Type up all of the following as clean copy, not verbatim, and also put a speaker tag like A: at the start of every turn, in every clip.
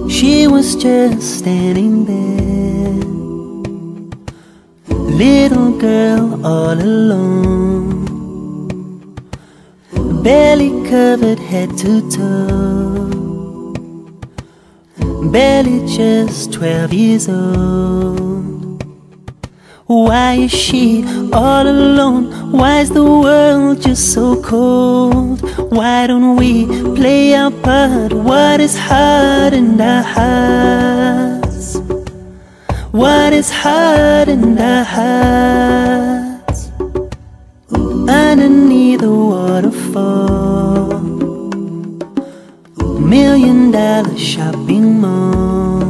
A: She was just standing there, little girl all alone, barely covered head to toe, barely just 12 years old. Why is she all alone? Why is the world just so cold? Why don't we play our part? What is hard in our hearts? What is hard in our hearts? Underneath the waterfall, $1,000,000 shopping mall,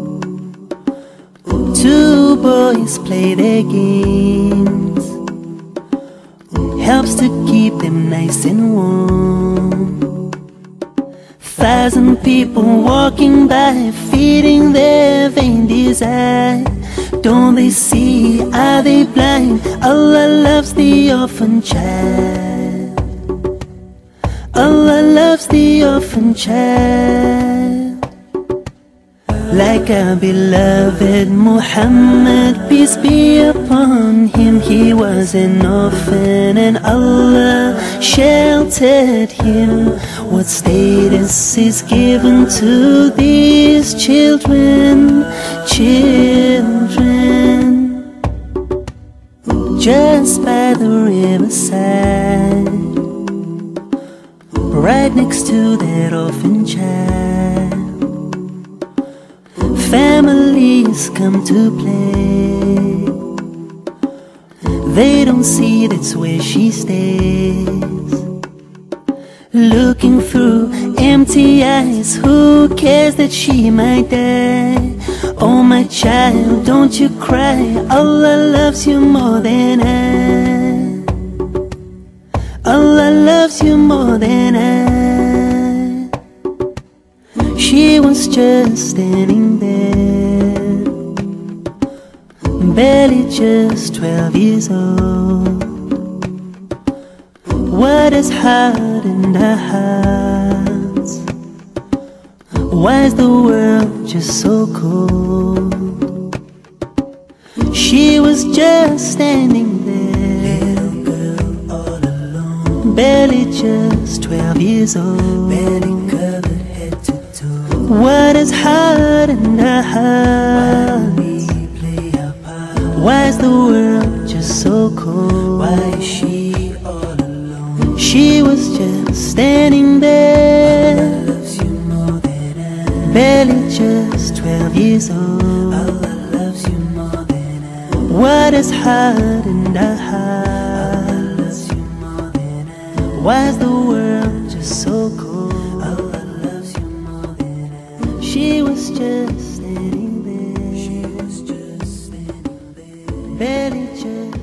A: two boys play their games, helps to keep them nice and warm. 1,000 people walking by, feeding their vain desire. Don't they see, are they blind? Allah loves the orphan child. Allah loves the orphan child. Like our beloved Muhammad, peace be upon him, he was an orphan and Allah sheltered him. What status is given to these children? Children, just by the riverside, right next to that orphan child. Families come to play, they don't see that's where she stays. Looking through empty eyes, who cares that she might die? Oh my child, don't you cry, Allah loves you more than I. Allah loves you more than I. She was just standing there, barely just 12 years old. What is hard in our hearts? Why is the world just so cold? She was just standing there, little girl all alone, barely just 12 years old, barely covered head to toe. What is hard in our hearts? Why we play our part? Why is the world just so cold? Why is she all alone? She was just standing there, Allah loves you more than I. Barely just 12 years old, Allah loves you more than I. What is hard in our hearts? Allah loves you more than I. Why is the world just so cold? Allah loves you more than I. She was just standing there, she was just standing there, barely just